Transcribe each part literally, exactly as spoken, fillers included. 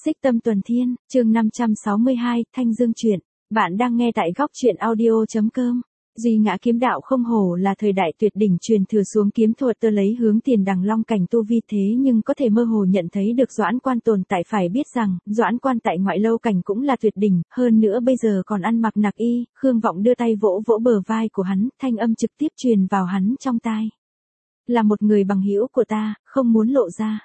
Xích Tâm Tuần Thiên, chương năm trăm sáu mươi hai, Thanh Dương truyện. Bạn đang nghe tại góc truyện audio chấm com. Duy Ngã kiếm đạo không hổ là thời đại tuyệt đỉnh truyền thừa xuống kiếm thuật tơ lấy hướng tiền đằng long cảnh tu vi thế nhưng có thể mơ hồ nhận thấy được Doãn Quan tồn tại, phải biết rằng, Doãn Quan tại ngoại lâu cảnh cũng là tuyệt đỉnh, hơn nữa bây giờ còn ăn mặc nặc y. Khương Vọng đưa tay vỗ vỗ bờ vai của hắn, thanh âm trực tiếp truyền vào hắn trong tai. Là một người bằng hữu của ta, không muốn lộ ra.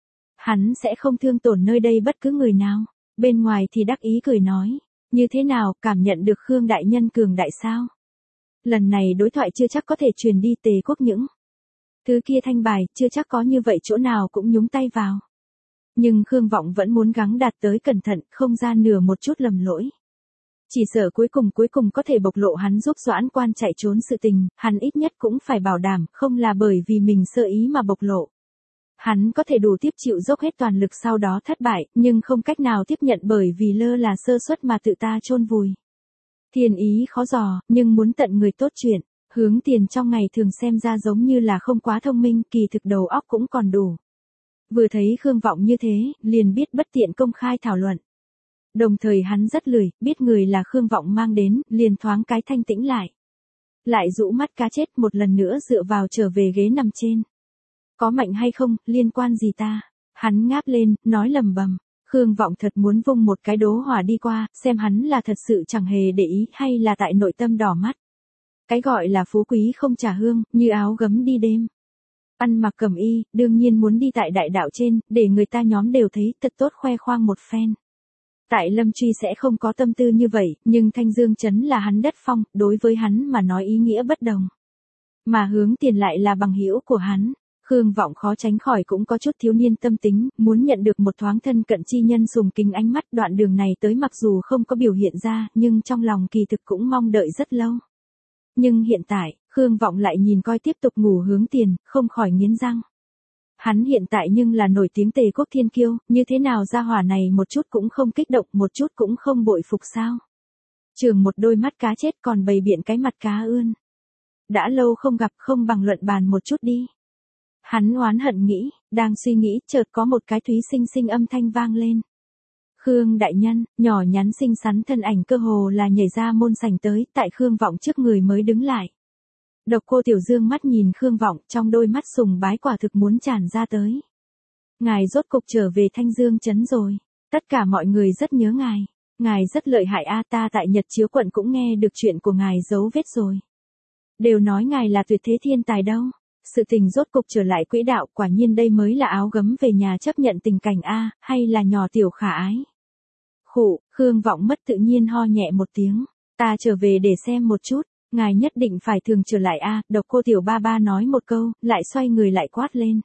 Hắn sẽ không thương tổn nơi đây bất cứ người nào. Bên ngoài thì đắc ý cười nói, như thế nào, cảm nhận được Khương đại nhân cường đại sao? Lần này đối thoại chưa chắc có thể truyền đi Tề quốc những thứ kia thanh bài, chưa chắc có như vậy chỗ nào cũng nhúng tay vào. Nhưng Khương Vọng vẫn muốn gắng đạt tới cẩn thận, không ra nửa một chút lầm lỗi. Chỉ sợ cuối cùng cuối cùng có thể bộc lộ hắn giúp Doãn Quan chạy trốn sự tình, hắn ít nhất cũng phải bảo đảm, không là bởi vì mình sơ ý mà bộc lộ. Hắn có thể đủ tiếp chịu dốc hết toàn lực sau đó thất bại, nhưng không cách nào tiếp nhận bởi vì lơ là sơ suất mà tự ta chôn vùi. Thiên ý khó dò, nhưng muốn tận người tốt chuyện, Hướng Tiền trong ngày thường xem ra giống như là không quá thông minh, kỳ thực đầu óc cũng còn đủ. Vừa thấy Khương Vọng như thế, liền biết bất tiện công khai thảo luận. Đồng thời hắn rất lười, biết người là Khương Vọng mang đến, liền thoáng cái thanh tĩnh lại. Lại rũ mắt cá chết một lần nữa dựa vào trở về ghế nằm trên. Có mạnh hay không, liên quan gì ta? Hắn ngáp lên, nói lầm bầm. Khương Vọng thật muốn vung một cái đố hỏa đi qua, xem hắn là thật sự chẳng hề để ý hay là tại nội tâm đỏ mắt. Cái gọi là phú quý không trả hương, như áo gấm đi đêm. Ăn mặc cẩm y, đương nhiên muốn đi tại đại đạo trên, để người ta nhóm đều thấy thật tốt khoe khoang một phen. Tại Lâm Truy sẽ không có tâm tư như vậy, nhưng Thanh Dương trấn là hắn đất phong, đối với hắn mà nói ý nghĩa bất đồng. Mà Hướng Tiền lại là bằng hữu của hắn. Khương Vọng khó tránh khỏi cũng có chút thiếu niên tâm tính, muốn nhận được một thoáng thân cận chi nhân sùng kính ánh mắt. Đoạn đường này tới mặc dù không có biểu hiện ra, nhưng trong lòng kỳ thực cũng mong đợi rất lâu. Nhưng hiện tại, Khương Vọng lại nhìn coi tiếp tục ngủ Hướng Tiền, không khỏi nghiến răng. Hắn hiện tại nhưng là nổi tiếng Tề quốc thiên kiêu, như thế nào gia hỏa này một chút cũng không kích động, một chút cũng không bội phục sao? Trường một đôi mắt cá chết còn bày biện cái mặt cá ươn. Đã lâu không gặp, không bằng luận bàn một chút đi. Hắn oán hận nghĩ, đang suy nghĩ, chợt có một cái thúy xinh xinh âm thanh vang lên. Khương đại nhân, nhỏ nhắn xinh xắn thân ảnh cơ hồ là nhảy ra môn sảnh tới, tại Khương Vọng trước người mới đứng lại. Độc Cô Tiểu Dương mắt nhìn Khương Vọng, trong đôi mắt sùng bái quả thực muốn tràn ra tới. Ngài rốt cục trở về Thanh Dương trấn rồi, tất cả mọi người rất nhớ ngài, ngài rất lợi hại a, ta tại Nhật Chiếu quận cũng nghe được chuyện của ngài dấu vết rồi. Đều nói ngài là tuyệt thế thiên tài đâu. Sự tình rốt cục trở lại quỹ đạo, quả nhiên đây mới là áo gấm về nhà chấp nhận tình cảnh a, hay là nhỏ tiểu khả ái. Khụ, Khương Vọng mất tự nhiên ho nhẹ một tiếng, ta trở về để xem một chút, ngài nhất định phải thường trở lại a, Độc Cô Tiểu ba ba nói một câu, lại xoay người lại quát lên.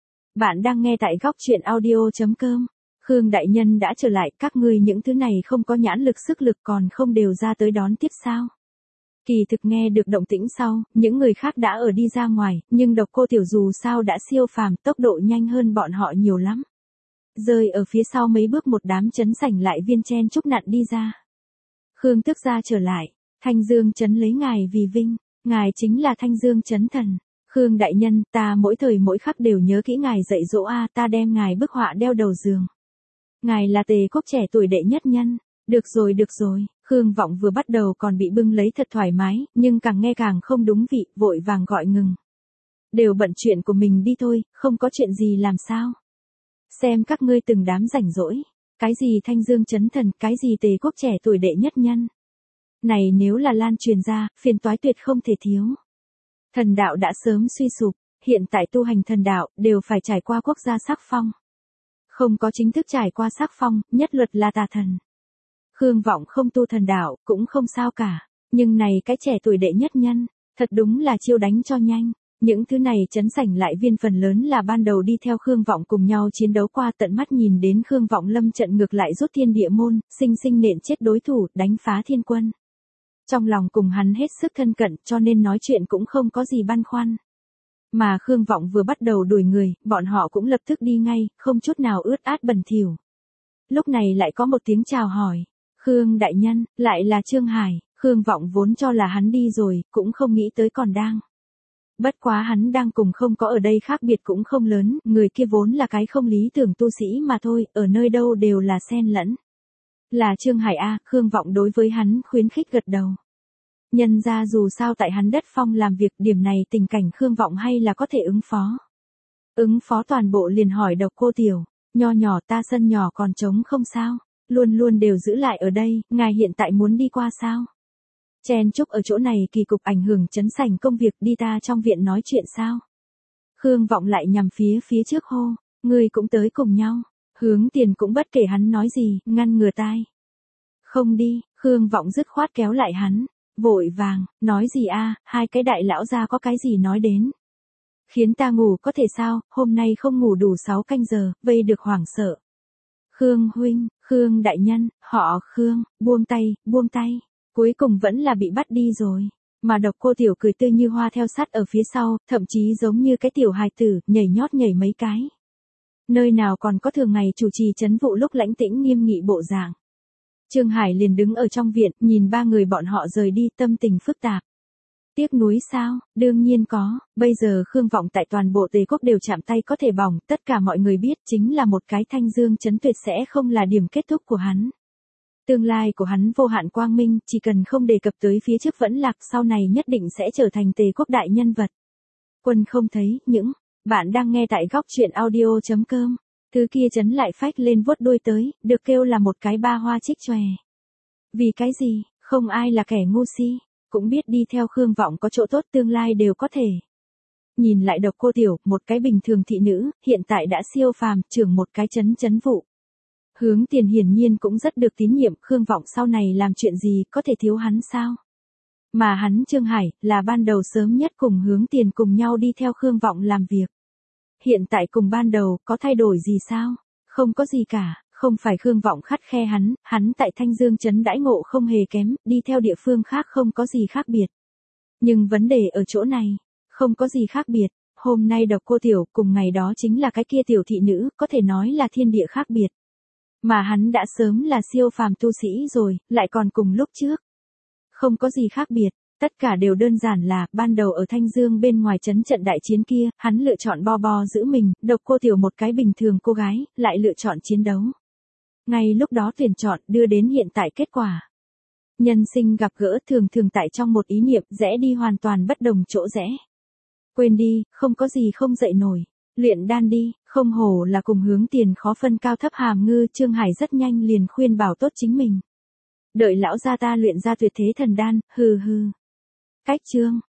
Bạn đang nghe tại góc truyện audio chấm com. Khương đại nhân đã trở lại, các ngươi những thứ này không có nhãn lực sức lực còn không đều ra tới đón tiếp sao? Kỳ thực nghe được động tĩnh sau, những người khác đã ở đi ra ngoài, nhưng Độc Cô Tiểu dù sao đã siêu phàm, tốc độ nhanh hơn bọn họ nhiều lắm. Rơi ở phía sau mấy bước một đám trấn sảnh lại viên chen chúc nặn đi ra. Khương tức ra trở lại, Thanh Dương trấn lấy ngài vì vinh, ngài chính là Thanh Dương trấn thần. Khương đại nhân, ta mỗi thời mỗi khắc đều nhớ kỹ ngài dạy dỗ a, ta đem ngài bức họa đeo đầu giường. Ngài là Tề quốc trẻ tuổi đệ nhất nhân. Được rồi được rồi, Khương Vọng vừa bắt đầu còn bị bưng lấy thật thoải mái, nhưng càng nghe càng không đúng vị, vội vàng gọi ngừng. Đều bận chuyện của mình đi thôi, không có chuyện gì làm sao. Xem các ngươi từng đám rảnh rỗi, cái gì Thanh Dương trấn thần, cái gì Tề quốc trẻ tuổi đệ nhất nhân. Này nếu là lan truyền ra, phiền toái tuyệt không thể thiếu. Thần đạo đã sớm suy sụp, hiện tại tu hành thần đạo, đều phải trải qua quốc gia sắc phong. Không có chính thức trải qua sắc phong, nhất luật là tà thần. Khương Vọng không tu thần đạo, cũng không sao cả, nhưng này cái trẻ tuổi đệ nhất nhân, thật đúng là chiêu đánh cho nhanh. Những thứ này trấn sảnh lại viên phần lớn là ban đầu đi theo Khương Vọng cùng nhau chiến đấu qua, tận mắt nhìn đến Khương Vọng lâm trận ngược lại rút thiên địa môn, sinh sinh nện chết đối thủ, đánh phá thiên quân. Trong lòng cùng hắn hết sức thân cận, cho nên nói chuyện cũng không có gì băn khoăn. Mà Khương Vọng vừa bắt đầu đuổi người, bọn họ cũng lập tức đi ngay, không chút nào ướt át bẩn thỉu. Lúc này lại có một tiếng chào hỏi. Khương đại nhân, lại là Trương Hải. Khương Vọng vốn cho là hắn đi rồi, cũng không nghĩ tới còn đang Bất quá hắn đang cùng không có ở đây khác biệt cũng không lớn, người kia vốn là cái không lý tưởng tu sĩ mà thôi, ở nơi đâu đều là xen lẫn. Là Trương Hải A, Khương Vọng đối với hắn khuyến khích gật đầu. Nhân ra dù sao tại hắn đất phong làm việc, điểm này tình cảnh Khương Vọng hay là có thể ứng phó. Ứng phó toàn bộ liền hỏi Độc Cô Tiểu, nho nhỏ ta sân nhỏ còn trống không sao, luôn luôn đều giữ lại ở đây, ngài hiện tại muốn đi qua sao? Chen chúc ở chỗ này kỳ cục ảnh hưởng chấn sảnh công việc, đi ta trong viện nói chuyện sao? Khương Vọng lại nhằm phía phía trước hô, ngươi cũng tới cùng nhau. Hướng Tiền cũng bất kể hắn nói gì, ngăn ngừa tai. Không đi, Khương Vọng dứt khoát kéo lại hắn, vội vàng, nói gì a, hai cái đại lão gia có cái gì nói đến. Khiến ta ngủ có thể sao, hôm nay không ngủ đủ sáu canh giờ, vây được hoảng sợ. Khương huynh, Khương đại nhân, họ Khương, buông tay, buông tay. Cuối cùng vẫn là bị bắt đi rồi. Mà Độc Cô Tiểu cười tươi như hoa theo sát ở phía sau, thậm chí giống như cái tiểu hài tử, nhảy nhót nhảy mấy cái. Nơi nào còn có thường ngày chủ trì trấn vụ lúc lãnh tĩnh nghiêm nghị bộ dạng. Trương Hải liền đứng ở trong viện, nhìn ba người bọn họ rời đi, tâm tình phức tạp. Tiếc nuối sao, đương nhiên có, bây giờ Khương Vọng tại toàn bộ Tề Quốc đều chạm tay có thể bỏng, tất cả mọi người biết chính là một cái Thanh Dương trấn tuyệt sẽ không là điểm kết thúc của hắn. Tương lai của hắn vô hạn quang minh, chỉ cần không đề cập tới phía trước vẫn lạc, sau này nhất định sẽ trở thành Tề Quốc đại nhân vật. Quân không thấy, những, bạn đang nghe tại góc truyện audio chấm com. Thứ kia chấn lại phách lên vuốt đuôi tới, được kêu là một cái ba hoa trích chòe. Vì cái gì, không ai là kẻ ngu si, cũng biết đi theo Khương Vọng có chỗ tốt tương lai đều có thể. Nhìn lại Độc Cô Tiểu, một cái bình thường thị nữ, hiện tại đã siêu phàm, trưởng một cái chấn chấn vụ. Hướng Tiền hiển nhiên cũng rất được tín nhiệm, Khương Vọng sau này làm chuyện gì có thể thiếu hắn sao? Mà hắn Trương Hải, là ban đầu sớm nhất cùng Hướng Tiền cùng nhau đi theo Khương Vọng làm việc. Hiện tại cùng ban đầu, có thay đổi gì sao? Không có gì cả, không phải Khương Vọng khắt khe hắn, hắn tại Thanh Dương trấn đãi ngộ không hề kém, đi theo địa phương khác không có gì khác biệt. Nhưng vấn đề ở chỗ này, không có gì khác biệt, hôm nay Độc Cô Tiểu cùng ngày đó chính là cái kia tiểu thị nữ, có thể nói là thiên địa khác biệt. Mà hắn đã sớm là siêu phàm tu sĩ rồi, lại còn cùng lúc trước. Không có gì khác biệt, tất cả đều đơn giản là, ban đầu ở Thanh Dương bên ngoài trấn trận đại chiến kia, hắn lựa chọn bo bo giữ mình, Độc Cô Tiểu một cái bình thường cô gái, lại lựa chọn chiến đấu. Ngay lúc đó tuyển chọn đưa đến hiện tại kết quả. Nhân sinh gặp gỡ thường thường tại trong một ý niệm rẽ đi hoàn toàn bất đồng chỗ rẽ. Quên đi, không có gì không dậy nổi. Luyện đan đi, không hổ là cùng Hướng Tiền khó phân cao thấp hàm ngư, Trương Hải rất nhanh liền khuyên bảo tốt chính mình. Đợi lão gia ta luyện ra tuyệt thế thần đan, hừ hừ. Cách chương,